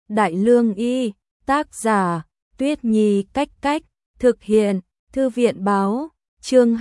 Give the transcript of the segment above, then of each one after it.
Đại Lương Y, tác giả, Tuyết Nhi Cách Cách, thực hiện, Thư viện báo, chương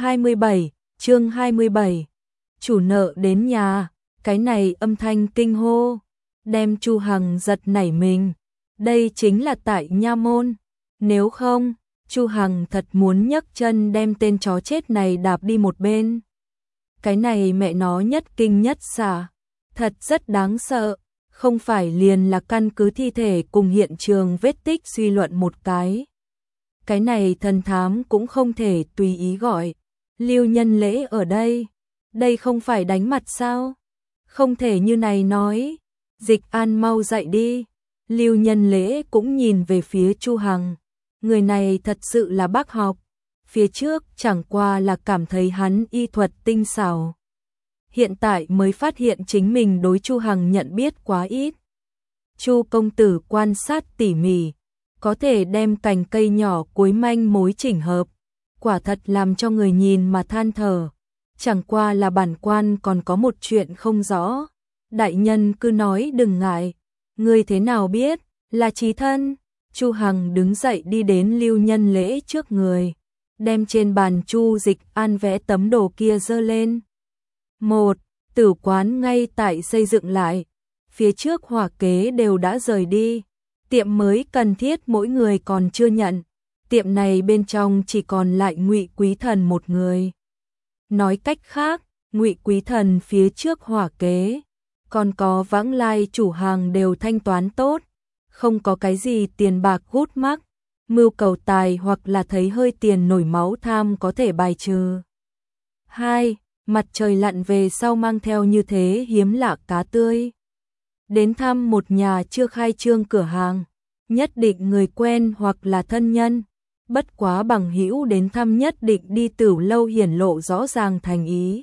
27, chủ nợ đến nhà, cái này âm thanh kinh hô, đem Chu Hằng giật nảy mình, đây chính là tại nha môn, nếu không, Chu Hằng thật muốn nhấc chân đem tên chó chết này đạp đi một bên. Cái này mẹ nó nhất kinh nhất xả, thật rất đáng sợ, không phải liền là căn cứ thi thể cùng hiện trường vết tích suy luận một cái. Cái này thần thám cũng không thể tùy ý gọi, Lưu Nhân Lễ ở đây không phải đánh mặt sao? Không thể như này nói, Dịch An mau dậy đi. Lưu Nhân Lễ cũng nhìn về phía Chu Hằng, người này thật sự là bác học, phía trước chẳng qua là cảm thấy hắn y thuật tinh xảo. Hiện tại mới phát hiện chính mình đối Chu Hằng nhận biết quá ít. Chu công tử quan sát tỉ mỉ, có thể đem cành cây nhỏ cuối manh mối chỉnh hợp, quả thật làm cho người nhìn mà than thở. Chẳng qua là bản quan còn có một chuyện không rõ. Đại nhân cứ nói đừng ngại, ngươi thế nào biết, là chí thân. Chu Hằng đứng dậy đi đến Lưu Nhân Lễ trước người, đem trên bàn Chu Dịch An vẽ tấm đồ kia dơ lên. Một, tử quán ngay tại xây dựng lại, phía trước hỏa kế đều đã rời đi, tiệm mới cần thiết mỗi người còn chưa nhận, tiệm này bên trong chỉ còn lại Ngụy Quý Thần một người. Nói cách khác, Ngụy Quý Thần phía trước hỏa kế, còn có vãng lai chủ hàng đều thanh toán tốt, không có cái gì tiền bạc gút mắc, mưu cầu tài hoặc là thấy hơi tiền nổi máu tham có thể bài trừ. 2. Mặt trời lặn về sau mang theo như thế hiếm lạ cá tươi. Đến thăm một nhà chưa khai trương cửa hàng, nhất định người quen hoặc là thân nhân, bất quá bằng hữu đến thăm nhất định đi Tửu Lâu hiển lộ rõ ràng thành ý.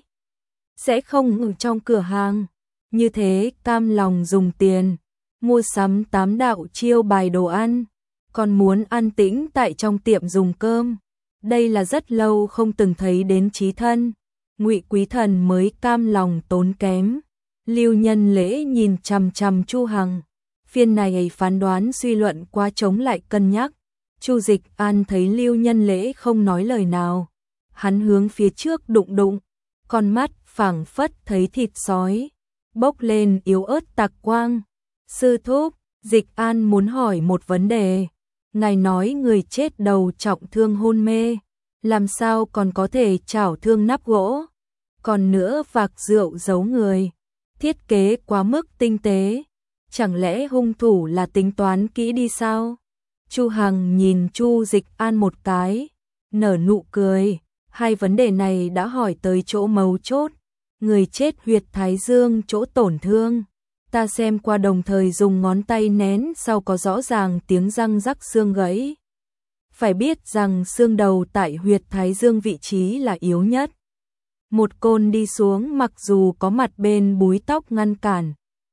Sẽ không ở trong cửa hàng, như thế cam lòng dùng tiền, mua sắm 8 đạo chiêu bài đồ ăn, còn muốn an tĩnh tại trong tiệm dùng cơm. Đây là rất lâu không từng thấy đến chí thân, Ngụy Quý Thần mới cam lòng tốn kém. Lưu Nhân Lễ nhìn chằm chằm Chu Hằng, phiên này phán đoán suy luận quá chống lại cân nhắc. Chu Dịch An thấy Lưu Nhân Lễ không nói lời nào, hắn hướng phía trước đụng đụng, con mắt phảng phất thấy thịt sói, bốc lên yếu ớt tạc quang. Sư thúc, Dịch An muốn hỏi một vấn đề, ngài nói người chết đầu trọng thương hôn mê, làm sao còn có thể chảo thương nắp gỗ, còn nữa vạc rượu giấu người, thiết kế quá mức tinh tế, chẳng lẽ hung thủ là tính toán kỹ đi sao? Chu Hằng nhìn Chu Dịch An một cái, nở nụ cười, hai vấn đề này đã hỏi tới chỗ mấu chốt, người chết huyệt thái dương chỗ tổn thương, ta xem qua đồng thời dùng ngón tay nén sau có rõ ràng tiếng răng rắc xương gãy. Phải biết rằng xương đầu tại huyệt thái dương vị trí là yếu nhất. Một côn đi xuống mặc dù có mặt bên búi tóc ngăn cản,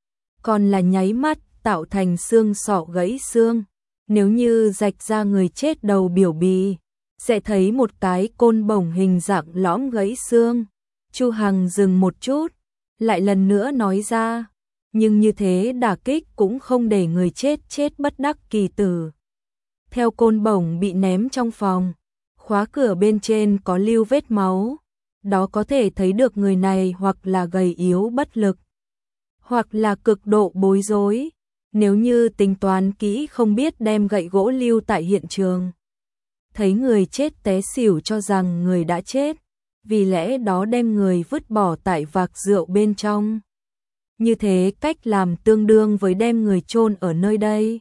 còn là nháy mắt tạo thành xương sọ gãy xương. Nếu như rạch ra người chết đầu biểu bì, sẽ thấy một cái côn bổng hình dạng lõm gãy xương. Chu Hằng dừng một chút, lại lần nữa nói ra, nhưng như thế đả kích cũng không để người chết bất đắc kỳ tử. Theo côn bổng bị ném trong phòng, khóa cửa bên trên có lưu vết máu, đó có thể thấy được người này hoặc là gầy yếu bất lực, hoặc là cực độ bối rối. Nếu như tính toán kỹ không biết đem gậy gỗ lưu tại hiện trường, thấy người chết té xỉu cho rằng người đã chết, vì lẽ đó đem người vứt bỏ tại vạc rượu bên trong. Như thế cách làm tương đương với đem người chôn ở nơi đây.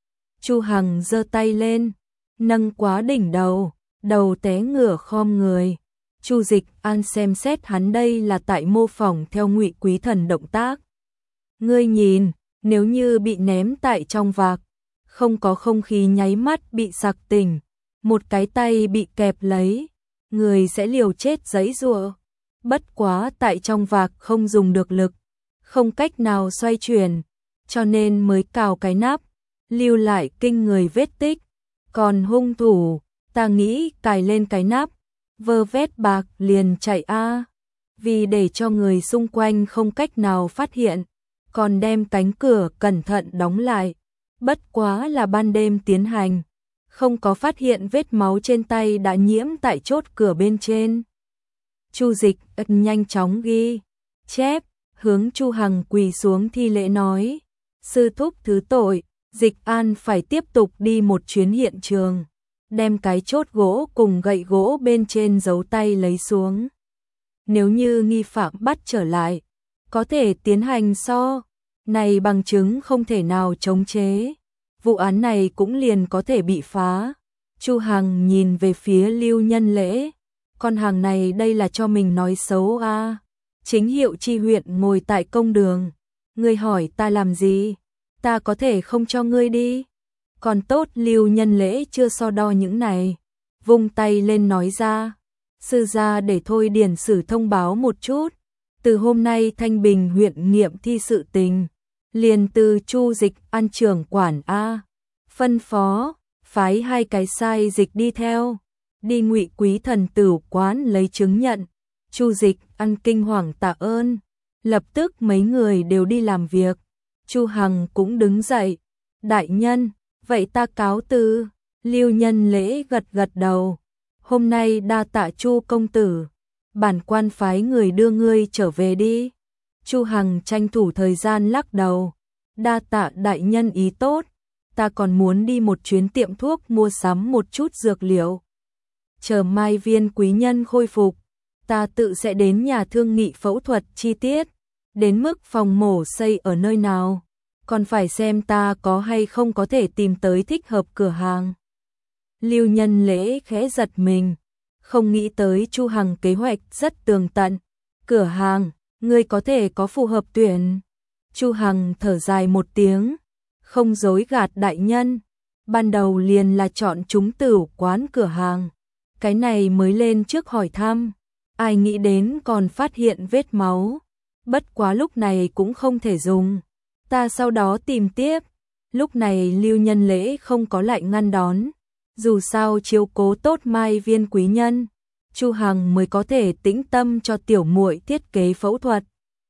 Chu Hằng giơ tay lên, nâng quá đỉnh đầu, đầu té ngửa khom người. Chu Dịch An xem xét hắn đây là tại mô phỏng theo Ngụy Quý Thần động tác. Ngươi nhìn, nếu như bị ném tại trong vạc, không có không khí nháy mắt bị sặc tỉnh, một cái tay bị kẹp lấy, người sẽ liều chết giãy giụa. Bất quá tại trong vạc không dùng được lực, không cách nào xoay chuyển, cho nên mới cào cái nắp, lưu lại kinh người vết tích. Còn hung thủ, ta nghĩ cài lên cái nắp, vơ vét bạc liền chạy a. Vì để cho người xung quanh không cách nào phát hiện, còn đem cánh cửa cẩn thận đóng lại, bất quá là ban đêm tiến hành, không có phát hiện vết máu trên tay đã nhiễm tại chốt cửa bên trên. Chu Dịch nhanh chóng ghi chép, hướng Chu Hằng quỳ xuống thi lễ nói: "Sư thúc thứ tội, Dịch An phải tiếp tục đi một chuyến hiện trường, đem cái chốt gỗ cùng gậy gỗ bên trên dấu tay lấy xuống. Nếu như nghi phạm bắt trở lại, có thể tiến hành so này bằng chứng không thể nào chống chế. Vụ án này cũng liền có thể bị phá." Chu Hằng nhìn về phía Lưu Nhân Lễ, con hàng này đây là cho mình nói xấu a. Chính hiệu chi huyện ngồi tại công đường, ngươi hỏi ta làm gì, ta có thể không cho ngươi đi. Còn tốt Lưu Nhân Lễ chưa so đo những này, vung tay lên nói ra: "Sư gia để thôi điển sử thông báo một chút, từ hôm nay Thanh Bình huyện nghiệm thi sự tình, liền từ Chu Dịch An trưởng quản a, phân phó phái 2 cái sai dịch đi theo, đi Ngụy Quý thần tử quán lấy chứng nhận." Chu Dịch An kinh hoàng tạ ơn, lập tức mấy người đều đi làm việc. Chu Hằng cũng đứng dậy: "Đại nhân, vậy ta cáo từ." Lưu Nhân Lễ gật gật đầu: "Hôm nay đa tạ Chu công tử, bản quan phái người đưa ngươi trở về đi." Chu Hằng tranh thủ thời gian lắc đầu: "Đa tạ đại nhân ý tốt, ta còn muốn đi một chuyến tiệm thuốc mua sắm một chút dược liệu. Chờ mai Viên quý nhân khôi phục, ta tự sẽ đến nhà thương nghị phẫu thuật chi tiết, đến mức phòng mổ xây ở nơi nào, còn phải xem ta có hay không có thể tìm tới thích hợp cửa hàng." Lưu Nhân Lễ khẽ giật mình, không nghĩ tới Chu Hằng kế hoạch rất tường tận. "Cửa hàng, ngươi có thể có phù hợp tuyển?" Chu Hằng thở dài một tiếng: "Không dối gạt đại nhân, ban đầu liền là chọn chúng tửu quán cửa hàng, cái này mới lên trước hỏi thăm, ai nghĩ đến còn phát hiện vết máu, bất quá lúc này cũng không thể dùng, ta sau đó tìm tiếp." Lúc này Lưu Nhân Lễ không có lại ngăn đón, dù sao chiếu cố tốt mai Viên quý nhân, Chu Hằng mới có thể tĩnh tâm cho tiểu muội thiết kế phẫu thuật.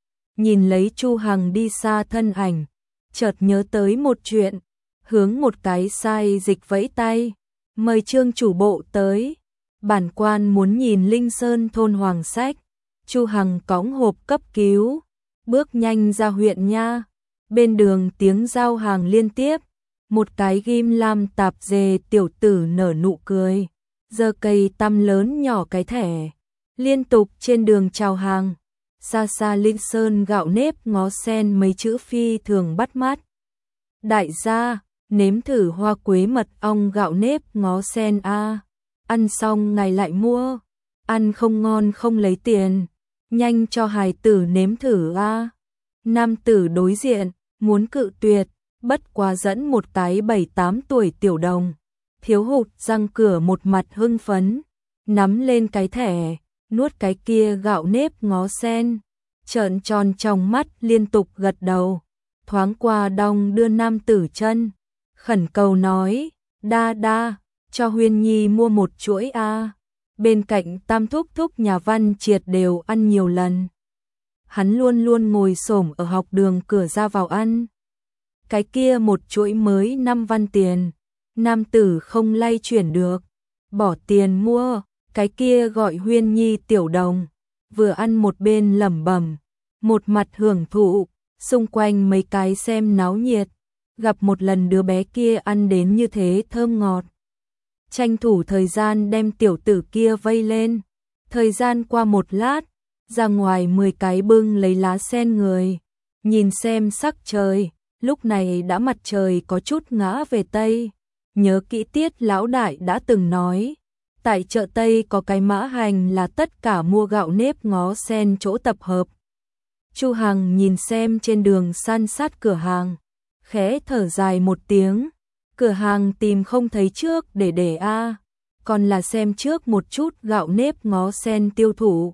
Nhìn lấy Chu Hằng đi xa thân ảnh, chợt nhớ tới một chuyện, hướng một cái sai dịch vẫy tay: "Mời Trương chủ bộ tới, bản quan muốn nhìn Linh Sơn thôn Hoàng Sách." Chu Hằng cõng hộp cấp cứu, bước nhanh ra huyện nha. Bên đường tiếng giao hàng liên tiếp, một cái ghim lam tạp dề tiểu tử nở nụ cười, giơ cây tăm lớn nhỏ cái thẻ, liên tục trên đường chào hàng. Xa xa Linh Sơn gạo nếp ngó sen mấy chữ phi thường bắt mắt: "Đại gia, nếm thử hoa quế mật ong gạo nếp ngó sen a, ăn xong ngài lại mua, ăn không ngon không lấy tiền, nhanh cho hài tử nếm thử a." Nam tử đối diện muốn cự tuyệt, bất quá dẫn một cái 7-8 tuổi tiểu đồng, thiếu hụt răng cửa một mặt hưng phấn, nắm lên cái thẻ, nuốt cái kia gạo nếp ngó sen, trợn tròn trong mắt liên tục gật đầu, thoáng qua đong đưa nam tử chân, khẩn cầu nói: "Đa đa, cho Huyên Nhi mua một chuỗi a." Bên cạnh tam thúc thúc nhà văn triệt đều ăn nhiều lần, hắn luôn luôn ngồi xổm ở học đường cửa ra vào ăn. Cái kia một chuỗi mới 5 văn tiền, nam tử không lay chuyển được, bỏ tiền mua. Cái kia gọi Huyên Nhi tiểu đồng, vừa ăn một bên lẩm bẩm, một mặt hưởng thụ, xung quanh mấy cái xem náo nhiệt, gặp một lần đứa bé kia ăn đến như thế thơm ngọt, tranh thủ thời gian đem tiểu tử kia vây lên. Thời gian qua một lát, ra ngoài 10 cái bưng lấy lá sen người, nhìn xem sắc trời, lúc này đã mặt trời có chút ngã về Tây. Nhớ kỹ Tiết lão đại đã từng nói, tại chợ Tây có cái mã hành là tất cả mua gạo nếp ngó sen chỗ tập hợp. Chu Hằng nhìn xem trên đường san sát cửa hàng, khẽ thở dài một tiếng, cửa hàng tìm không thấy trước để a, còn là xem trước một chút gạo nếp ngó sen tiêu thụ.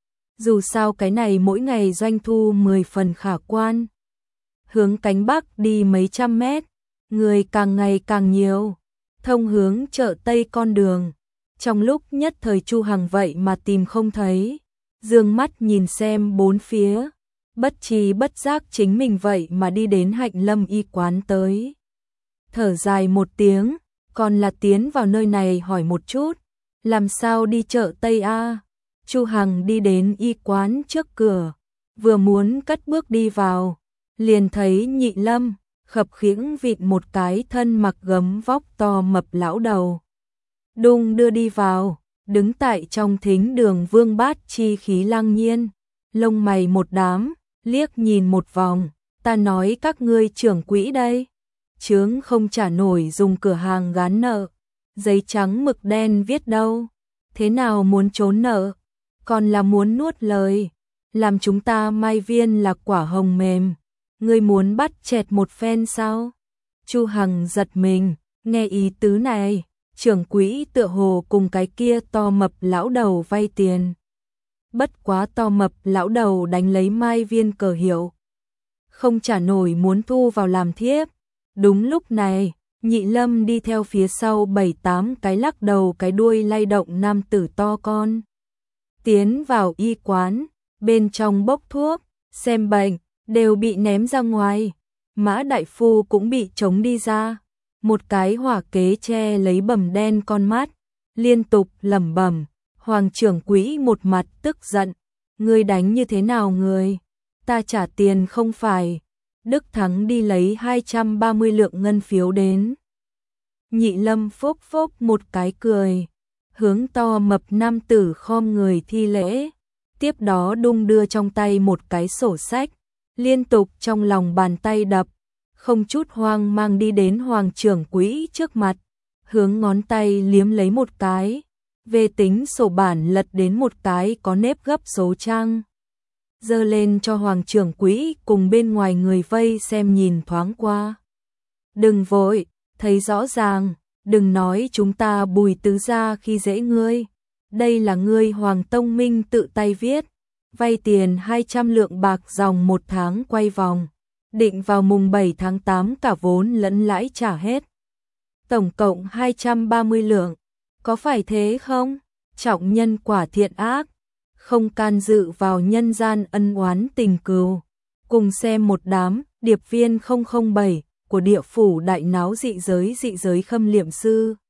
Dù sao cái này mỗi ngày doanh thu 10 phần khả quan. Hướng cánh Bắc đi mấy trăm mét, người càng ngày càng nhiều, thông hướng chợ Tây con đường. Trong lúc nhất thời Chu Hằng vậy mà tìm không thấy, dương mắt nhìn xem bốn phía, bất tri bất giác chính mình vậy mà đi đến Hạnh Lâm y quán tới. thở dài một tiếng, còn là tiến vào nơi này hỏi một chút, làm sao đi chợ Tây a? Chu Hằng đi đến y quán trước cửa, vừa muốn cất bước đi vào, liền thấy Nhị Lâm khập khiễng vịn một cái thân mặc gấm vóc to mập lão đầu. Đung đưa đi vào, đứng tại trong thính đường Vương Bát chi khí lăng nhiên, lông mày một đám, liếc nhìn một vòng, ta nói các ngươi trưởng quỹ đây, chướng không trả nổi dùng cửa hàng gán nợ, giấy trắng mực đen viết đâu, thế nào muốn trốn nợ, còn là muốn nuốt lời, làm chúng ta Mai Viên là quả hồng mềm, ngươi muốn bắt chẹt một phen sao? Chu Hằng giật mình, nghe ý tứ này, trưởng quỹ tựa hồ cùng cái kia to mập lão đầu vay tiền. Bất quá to mập lão đầu đánh lấy Mai Viên cờ hiệu, không trả nổi muốn thu vào làm thiếp. Đúng lúc này, Nhị Lâm đi theo phía sau 7-8 cái lắc đầu cái đuôi lay động nam tử to con. Tiến vào y quán, bên trong bốc thuốc, xem bệnh, đều bị ném ra ngoài. Mã đại phu cũng bị trống đi ra. Một cái hỏa kế che lấy bầm đen con mắt, liên tục lẩm bẩm. Hoàng trưởng quỹ một mặt tức giận. Ngươi đánh như thế nào người? Ta trả tiền không phải. Đức Thắng đi lấy 230 lượng ngân phiếu đến. Nhị Lâm phốc phốc một cái cười, hướng to mập nam tử khom người thi lễ, tiếp đó đung đưa trong tay một cái sổ sách, liên tục trong lòng bàn tay đập, không chút hoang mang đi đến hoàng trưởng quỹ trước mặt, hướng ngón tay liếm lấy một cái, về tính sổ bản lật đến một cái có nếp gấp số trang. Dơ lên cho hoàng trưởng quỹ cùng bên ngoài người vây xem nhìn thoáng qua. Đừng vội, thấy rõ ràng, đừng nói chúng ta Bùi tứ gia khi dễ ngươi. Đây là ngươi Hoàng Tông Minh tự tay viết, vay tiền 200 lượng bạc dòng 1 tháng quay vòng, định vào mùng 7 tháng 8 cả vốn lẫn lãi trả hết. Tổng cộng 230 lượng, có phải thế không? Trọng nhân quả thiện ác, không can dự vào nhân gian ân oán tình cừu. Cùng xem một đám điệp viên 007 của địa phủ đại náo dị giới khâm liệm sư.